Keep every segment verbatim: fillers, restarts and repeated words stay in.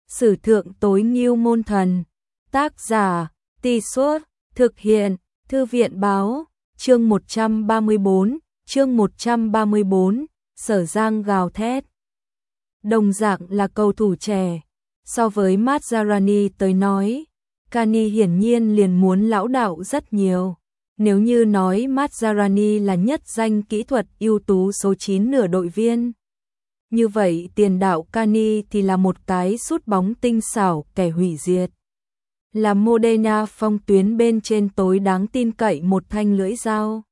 Sử thượng tối ngưu môn thần. Tác giả, Tì Suốt, thực hiện, Thư viện báo, chương một trăm ba mươi bốn, chương một trăm ba mươi bốn, Sở Giang gào thét. Đồng dạng là cầu thủ trẻ, so với Mazarani tới nói, Cani hiển nhiên liền muốn lão đạo rất nhiều. Nếu như nói Mazarani là nhất danh kỹ thuật ưu tú số chín nửa đội viên, như vậy tiền đạo Cani thì là một cái sút bóng tinh xảo kẻ hủy diệt. Là Modena phong tuyến bên trên tối đáng tin cậy một thanh lưỡi dao.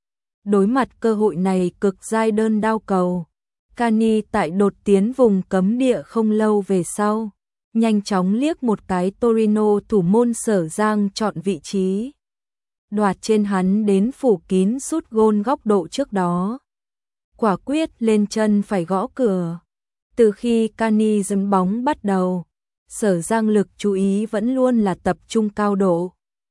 Đối mặt cơ hội này cực dai đơn đao cầu, Cani tại đột tiến vùng cấm địa không lâu về sau, nhanh chóng liếc một cái Torino thủ môn Sở Giang chọn vị trí. Đoạt trên hắn đến phủ kín sút gôn góc độ trước đó. Quả quyết lên chân phải gõ cửa. Từ khi Cani dẫn bóng bắt đầu, Sở Giang lực chú ý vẫn luôn là tập trung cao độ.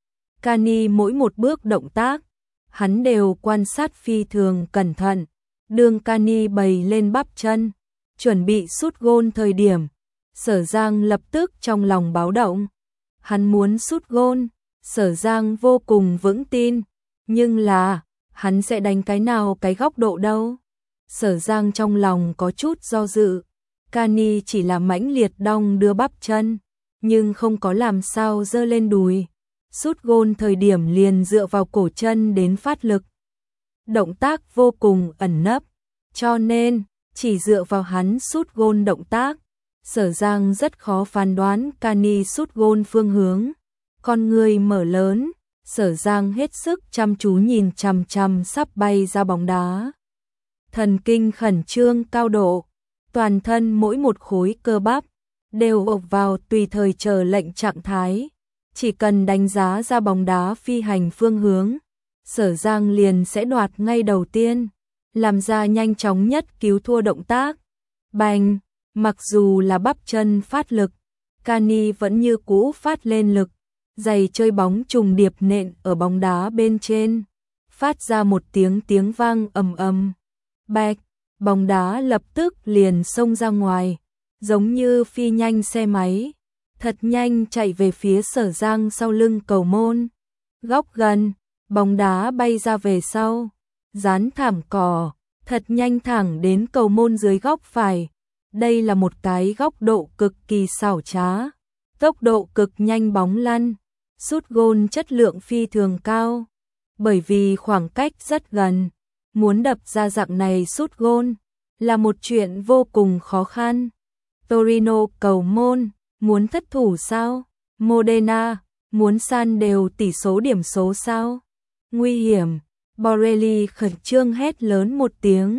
Cani mỗi một bước động tác, hắn đều quan sát phi thường cẩn thận. Đường Cani bày lên bắp chân, chuẩn bị sút gôn thời điểm, Sở Giang lập tức trong lòng báo động. Hắn muốn sút gôn, Sở Giang vô cùng vững tin, nhưng là, hắn sẽ đánh cái nào cái góc độ đâu? Sở Giang trong lòng có chút do dự. Cani chỉ là mãnh liệt đong đưa bắp chân, nhưng không có làm sao giơ lên đùi. Sút gôn thời điểm liền dựa vào cổ chân đến phát lực. Động tác vô cùng ẩn nấp, cho nên chỉ dựa vào hắn sút gôn động tác, Sở Giang rất khó phán đoán Cani sút gôn phương hướng. Con người mở lớn, Sở Giang hết sức chăm chú nhìn chằm chằm sắp bay ra bóng đá. Thần kinh khẩn trương cao độ, toàn thân mỗi một khối cơ bắp đều ộp vào tùy thời chờ lệnh trạng thái. Chỉ cần đánh giá ra bóng đá phi hành phương hướng, Sở Giang liền sẽ đoạt ngay đầu tiên, làm ra nhanh chóng nhất cứu thua động tác. Bành, mặc dù là bắp chân phát lực, Cani vẫn như cũ phát lên lực, giày chơi bóng trùng điệp nện ở bóng đá bên trên, phát ra một tiếng tiếng vang ầm ầm. Bạch, bóng đá lập tức liền xông ra ngoài, giống như phi nhanh xe máy, thật nhanh chạy về phía Sở Giang sau lưng cầu môn. Góc gần, bóng đá bay ra về sau, dán thảm cỏ, thật nhanh thẳng đến cầu môn dưới góc phải. Đây là một cái góc độ cực kỳ xảo trá, tốc độ cực nhanh bóng lăn, sút gôn chất lượng phi thường cao. Bởi vì khoảng cách rất gần, muốn đập ra dạng này sút gôn là một chuyện vô cùng khó khăn. Torino cầu môn, muốn thất thủ sao? Modena, muốn san đều tỷ số điểm số sao? Nguy hiểm, Borelli khẩn trương hét lớn một tiếng.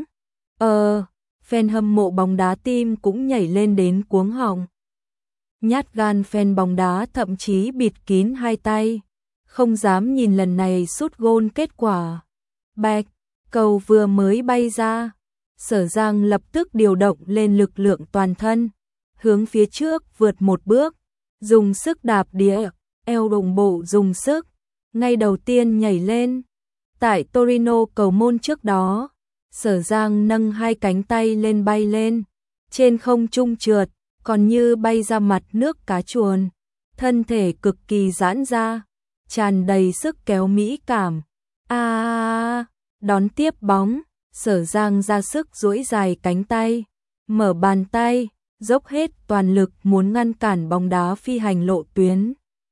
Ờ, fan hâm mộ bóng đá tim cũng nhảy lên đến cuống họng. Nhát gan fan bóng đá thậm chí bịt kín hai tay, không dám nhìn lần này sút gôn kết quả. Bạch, cầu vừa mới bay ra, Sở Giang lập tức điều động lên lực lượng toàn thân, hướng phía trước vượt một bước, dùng sức đạp đĩa, eo đồng bộ dùng sức, ngay đầu tiên nhảy lên. Tại Torino cầu môn trước đó, Sở Giang nâng hai cánh tay lên bay lên, trên không trung trượt, còn như bay ra mặt nước cá chuồn, thân thể cực kỳ giãn ra, tràn đầy sức kéo mỹ cảm. A à, đón tiếp bóng, Sở Giang ra sức duỗi dài cánh tay, mở bàn tay, dốc hết toàn lực muốn ngăn cản bóng đá phi hành lộ tuyến.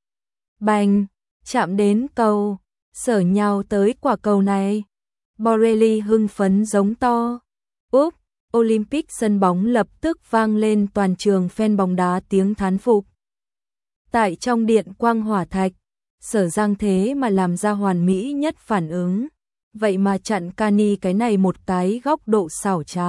Bành, chạm đến cầu, Sở nhào tới quả cầu này. Borelli hưng phấn giống to. Úp, Olympic sân bóng lập tức vang lên toàn trường fan bóng đá tiếng thán phục. Tại trong điện quang hỏa thạch, Sở Giang thế mà làm ra hoàn mỹ nhất phản ứng, vậy mà chặn Cani cái này một cái góc độ xảo trá.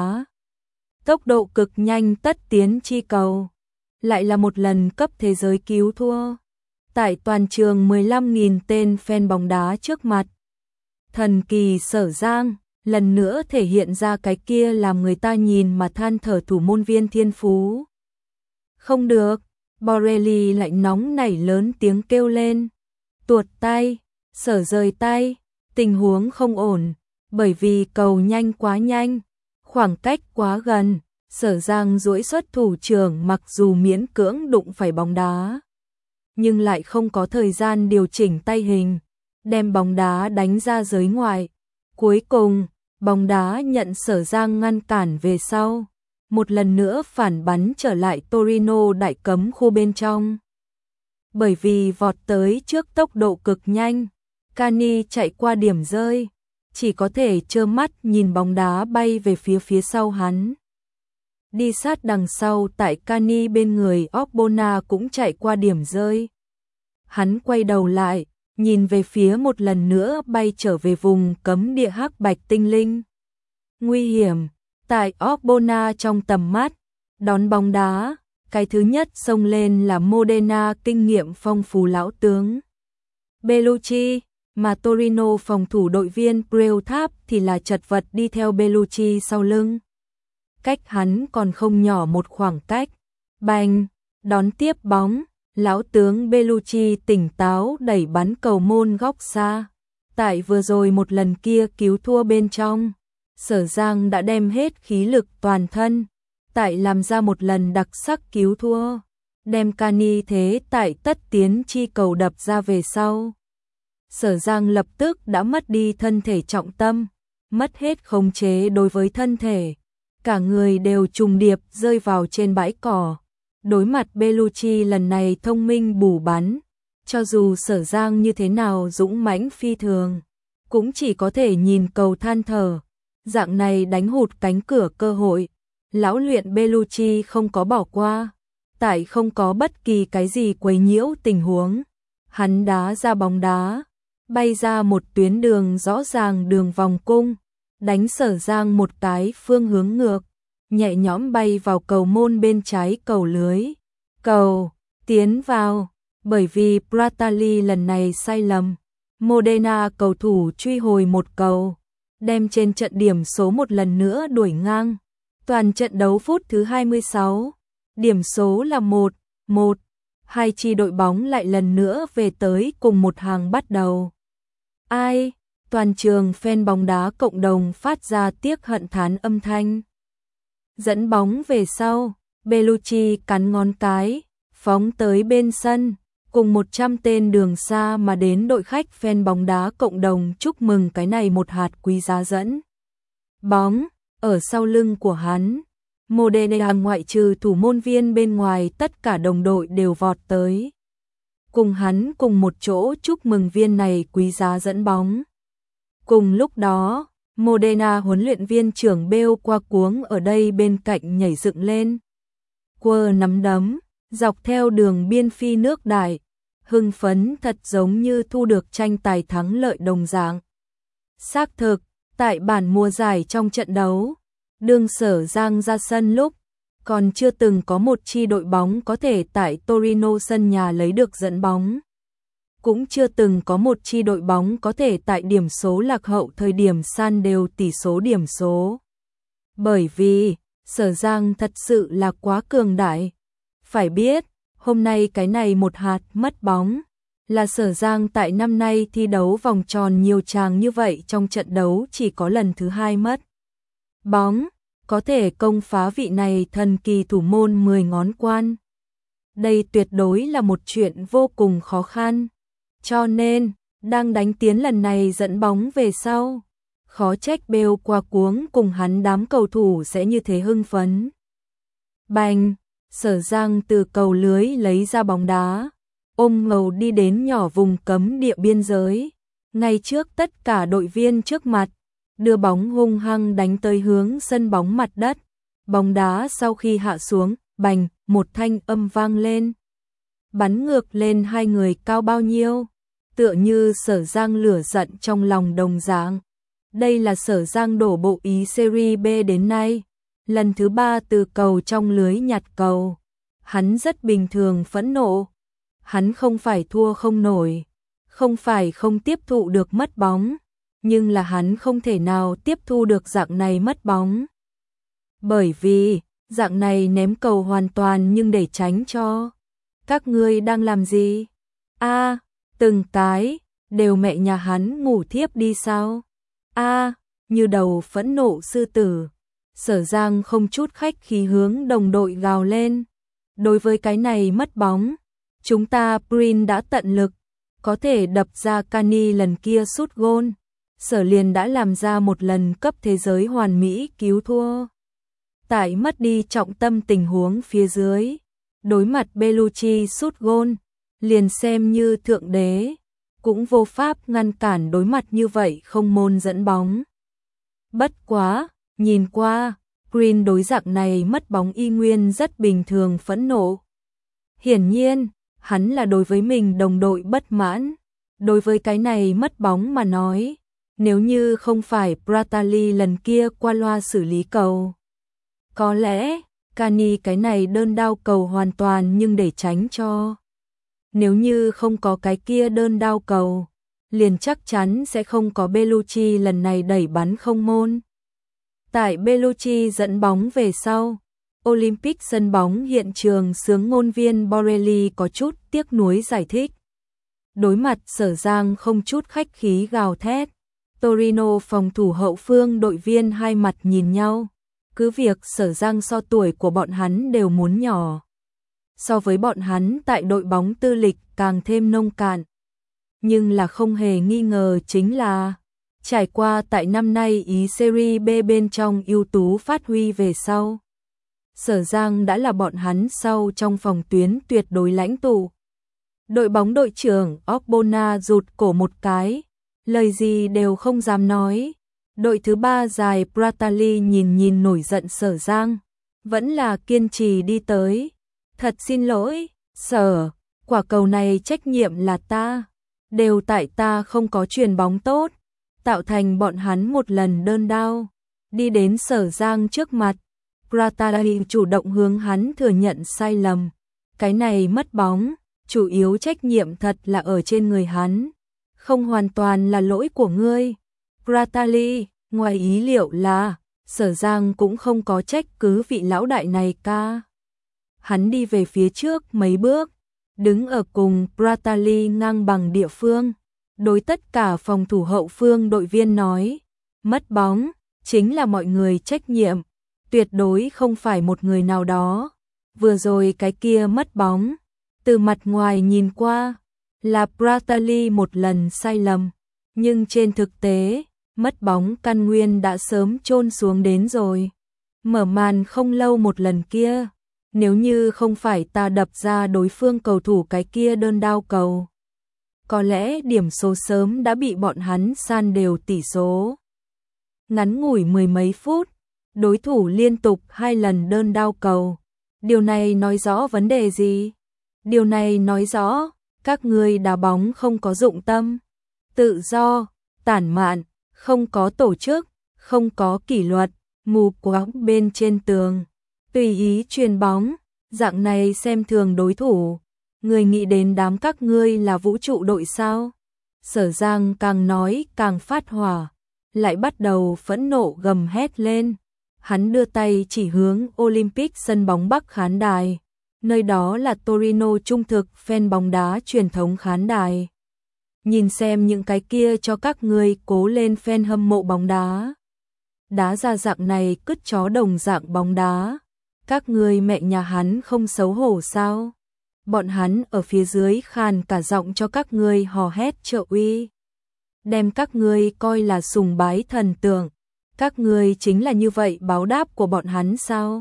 Tốc độ cực nhanh tất tiến chi cầu, lại là một lần cấp thế giới cứu thua. Tại toàn trường mười lăm nghìn tên fan bóng đá trước mặt, thần kỳ Sở Giang lần nữa thể hiện ra cái kia làm người ta nhìn mà than thở thủ môn viên thiên phú. Không được, Borelli lại nóng nảy lớn tiếng kêu lên. Tuột tay, Sở rời tay, tình huống không ổn, bởi vì cầu nhanh quá nhanh, khoảng cách quá gần, Sở Giang duỗi xuất thủ trưởng, mặc dù miễn cưỡng đụng phải bóng đá, nhưng lại không có thời gian điều chỉnh tay hình, đem bóng đá đánh ra giới ngoài. Cuối cùng, bóng đá nhận Sở Giang ngăn cản về sau, một lần nữa phản bắn trở lại Torino đại cấm khu bên trong. Bởi vì vọt tới trước tốc độ cực nhanh, Cani chạy qua điểm rơi, chỉ có thể trơ mắt nhìn bóng đá bay về phía phía sau hắn. Đi sát đằng sau tại Cani bên người, Ogbonna cũng chạy qua điểm rơi. Hắn quay đầu lại, nhìn về phía một lần nữa bay trở về vùng cấm địa hắc bạch tinh linh. Nguy hiểm, tại Ogbonna trong tầm mắt, đón bóng đá, cái thứ nhất xông lên là Modena, kinh nghiệm phong phú lão tướng Bellucci, mà Torino phòng thủ đội viên Preutap thì là chật vật đi theo Bellucci sau lưng. Cách hắn còn không nhỏ một khoảng cách. Bành, đón tiếp bóng, lão tướng Bellucci tỉnh táo đẩy bắn cầu môn góc xa. Tại vừa rồi một lần kia cứu thua bên trong, Sở Giang đã đem hết khí lực toàn thân, tại làm ra một lần đặc sắc cứu thua, đem Cani thế tại tất tiến chi cầu đập ra về sau. Sở Giang lập tức đã mất đi thân thể trọng tâm, mất hết khống chế đối với thân thể, cả người đều trùng điệp rơi vào trên bãi cỏ. Đối mặt Bellucci lần này thông minh bù bắn, cho dù Sở Giang như thế nào dũng mãnh phi thường, cũng chỉ có thể nhìn cầu than thở, dạng này đánh hụt cánh cửa cơ hội. Lão luyện Bellucci không có bỏ qua, tại không có bất kỳ cái gì quấy nhiễu tình huống, hắn đá ra bóng đá, bay ra một tuyến đường rõ ràng, đường vòng cung, đánh Sở Giang một cái phương hướng ngược, nhẹ nhõm bay vào cầu môn bên trái cầu lưới. Cầu tiến vào, bởi vì Pratali lần này sai lầm, Modena cầu thủ truy hồi một cầu, đem trên trận điểm số một lần nữa đuổi ngang. Toàn trận đấu phút thứ hai mươi sáu, điểm số là một một, hai chi đội bóng lại lần nữa về tới cùng một hàng bắt đầu. Ai? Toàn trường fan bóng đá cộng đồng phát ra tiếc hận thán âm thanh. Dẫn bóng về sau, Bellucci cắn ngón cái, phóng tới bên sân, cùng một trăm tên đường xa mà đến đội khách fan bóng đá cộng đồng chúc mừng cái này một hạt quý giá dẫn bóng. Ở sau lưng của hắn, Modena ngoại trừ thủ môn viên bên ngoài, tất cả đồng đội đều vọt tới, cùng hắn cùng một chỗ chúc mừng viên này quý giá dẫn bóng. Cùng lúc đó, Modena huấn luyện viên trưởng Bale qua cuống ở đây bên cạnh nhảy dựng lên, quơ nắm đấm, dọc theo đường biên phi nước đại, hưng phấn thật giống như thu được tranh tài thắng lợi đồng dạng. Xác thực, tại bản mùa giải trong trận đấu, đương Sở Giang ra sân lúc, còn chưa từng có một chi đội bóng có thể tại Torino sân nhà lấy được dẫn bóng. Cũng chưa từng có một chi đội bóng có thể tại điểm số lạc hậu thời điểm san đều tỷ số điểm số. Bởi vì, Sở Giang thật sự là quá cường đại. Phải biết, hôm nay cái này một hạt mất bóng, là Sở Giang tại năm nay thi đấu vòng tròn nhiều tràng như vậy trong trận đấu chỉ có lần thứ hai mất bóng, có thể công phá vị này thần kỳ thủ môn mười ngón quan. Đây tuyệt đối là một chuyện vô cùng khó khăn. Cho nên, đang đánh tiến lần này dẫn bóng về sau, khó trách Bale qua cuống cùng hắn đám cầu thủ sẽ như thế hưng phấn. Bành, Sở Giang từ cầu lưới lấy ra bóng đá, ôm ngầu đi đến nhỏ vùng cấm địa biên giới, ngay trước tất cả đội viên trước mặt, đưa bóng hung hăng đánh tới hướng sân bóng mặt đất. Bóng đá sau khi hạ xuống, bành, một thanh âm vang lên, bắn ngược lên hai người cao bao nhiêu, tựa như Sở Giang lửa giận trong lòng đồng dạng. Đây là Sở Giang đổ bộ Ý Serie B đến nay, lần thứ ba từ cầu trong lưới nhặt cầu. Hắn rất bình thường phẫn nộ. Hắn không phải thua không nổi, không phải không tiếp thụ được mất bóng, nhưng là hắn không thể nào tiếp thu được dạng này mất bóng. Bởi vì, dạng này ném cầu hoàn toàn nhưng để tránh cho. Các ngươi đang làm gì? A, từng cái, đều mẹ nhà hắn ngủ thiếp đi sao? A, như đầu phẫn nộ sư tử. Sở Giang không chút khách khí hướng đồng đội gào lên. Đối với cái này mất bóng, chúng ta Prin đã tận lực, có thể đập ra Cani lần kia sút gôn. Sở liền đã làm ra một lần cấp thế giới hoàn mỹ cứu thua. Tại mất đi trọng tâm tình huống phía dưới, đối mặt Bellucci sút gôn, liền xem như thượng đế, cũng vô pháp ngăn cản đối mặt như vậy không môn dẫn bóng. Bất quá, nhìn qua, Green đối dạng này mất bóng y nguyên rất bình thường phẫn nộ. Hiển nhiên, hắn là đối với mình đồng đội bất mãn. Đối với cái này mất bóng mà nói, nếu như không phải Pratali lần kia qua loa xử lý cầu, có lẽ Cani cái này đơn đao cầu hoàn toàn nhưng để tránh cho. Nếu như không có cái kia đơn đao cầu, liền chắc chắn sẽ không có Bellucci lần này đẩy bắn không môn. Tại Bellucci dẫn bóng về sau, Olympic sân bóng hiện trường xướng ngôn viên Borelli có chút tiếc nuối giải thích. Đối mặt Sở Giang không chút khách khí gào thét, Torino phòng thủ hậu phương đội viên hai mặt nhìn nhau. Cứ việc Sở Giang so tuổi của bọn hắn đều muốn nhỏ, so với bọn hắn tại đội bóng tư lịch càng thêm nông cạn. Nhưng là không hề nghi ngờ chính là, trải qua tại năm nay Ý Serie B bên trong ưu tú phát huy về sau, Sở Giang đã là bọn hắn sau trong phòng tuyến tuyệt đối lãnh tụ. Đội bóng đội trưởng Ogbonna rụt cổ một cái, lời gì đều không dám nói. Đội thứ ba dài Pratali nhìn nhìn nổi giận Sở Giang, vẫn là kiên trì đi tới. Thật xin lỗi, Sở, quả cầu này trách nhiệm là ta, đều tại ta không có chuyền bóng tốt, tạo thành bọn hắn một lần đơn đao. Đi đến Sở Giang trước mặt, Pratali chủ động hướng hắn thừa nhận sai lầm. Cái này mất bóng, chủ yếu trách nhiệm thật là ở trên người hắn, không hoàn toàn là lỗi của ngươi. Pratali, ngoài ý liệu là, Sở Giang cũng không có trách cứ vị lão đại này ca. Hắn đi về phía trước mấy bước, đứng ở cùng Pratali ngang bằng địa phương, đối tất cả phòng thủ hậu phương đội viên nói, mất bóng, chính là mọi người trách nhiệm, tuyệt đối không phải một người nào đó. Vừa rồi cái kia mất bóng, từ mặt ngoài nhìn qua, là Pratali một lần sai lầm, nhưng trên thực tế, mất bóng căn nguyên đã sớm chôn xuống đến rồi. Mở màn không lâu một lần kia, nếu như không phải ta đập ra đối phương cầu thủ cái kia đơn đao cầu, có lẽ điểm số sớm đã bị bọn hắn san đều tỷ số. Ngắn ngủi mười mấy phút, đối thủ liên tục hai lần đơn đao cầu. Điều này nói rõ vấn đề gì? Điều này nói rõ, các ngươi đá bóng không có dụng tâm, tự do, tản mạn, không có tổ chức, không có kỷ luật, mù quáng bên trên tường, tùy ý chuyền bóng, dạng này xem thường đối thủ. Người nghĩ đến đám các ngươi là vũ trụ đội sao? Sở Giang càng nói càng phát hỏa, lại bắt đầu phẫn nộ gầm hét lên. Hắn đưa tay chỉ hướng Olympic sân bóng Bắc khán đài, nơi đó là Torino trung thực fan bóng đá truyền thống khán đài. Nhìn xem những cái kia cho các ngươi cố lên fan hâm mộ bóng đá. Đá ra dạng này cứt chó đồng dạng bóng đá. Các ngươi mẹ nhà hắn không xấu hổ sao? Bọn hắn ở phía dưới khàn cả giọng cho các ngươi hò hét trợ uy. Đem các ngươi coi là sùng bái thần tượng. Các ngươi chính là như vậy báo đáp của bọn hắn sao?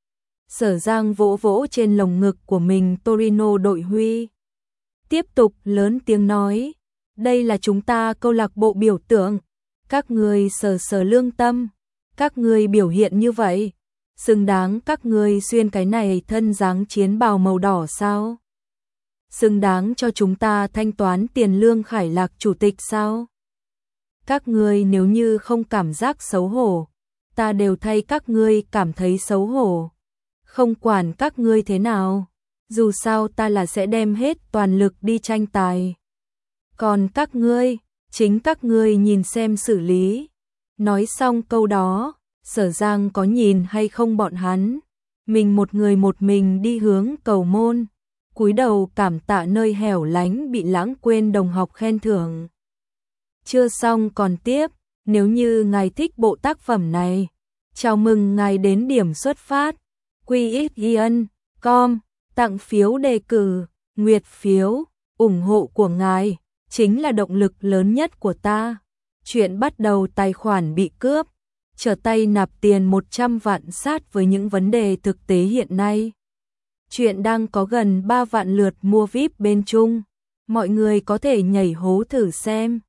Sở Giang vỗ vỗ trên lồng ngực của mình Torino đội huy. Tiếp tục lớn tiếng nói, đây là chúng ta câu lạc bộ biểu tượng. Các ngươi sờ sờ lương tâm. Các ngươi biểu hiện như vậy, xứng đáng các ngươi xuyên cái này thân dáng chiến bào màu đỏ sao? Xứng đáng cho chúng ta thanh toán tiền lương Khải Lạc chủ tịch sao? Các ngươi nếu như không cảm giác xấu hổ, ta đều thay các ngươi cảm thấy xấu hổ. Không quản các ngươi thế nào, dù sao ta là sẽ đem hết toàn lực đi tranh tài. Còn các ngươi, chính các ngươi nhìn xem xử lý. Nói xong câu đó, Sở Giang có nhìn hay không bọn hắn, mình một người một mình đi hướng cầu môn, cúi đầu cảm tạ nơi hẻo lánh bị lãng quên đồng học khen thưởng. Chưa xong còn tiếp, nếu như ngài thích bộ tác phẩm này, Chào mừng ngài đến điểm xuất phát. quy ích yên chấm com, tặng phiếu đề cử, nguyệt phiếu, ủng hộ của ngài chính là động lực lớn nhất của ta. Chuyện bắt đầu tài khoản bị cướp, trở tay nạp tiền một trăm vạn sát với những vấn đề thực tế hiện nay. Chuyện đang có gần ba vạn lượt mua vi ai pi bên Trung, mọi người có thể nhảy hố thử xem.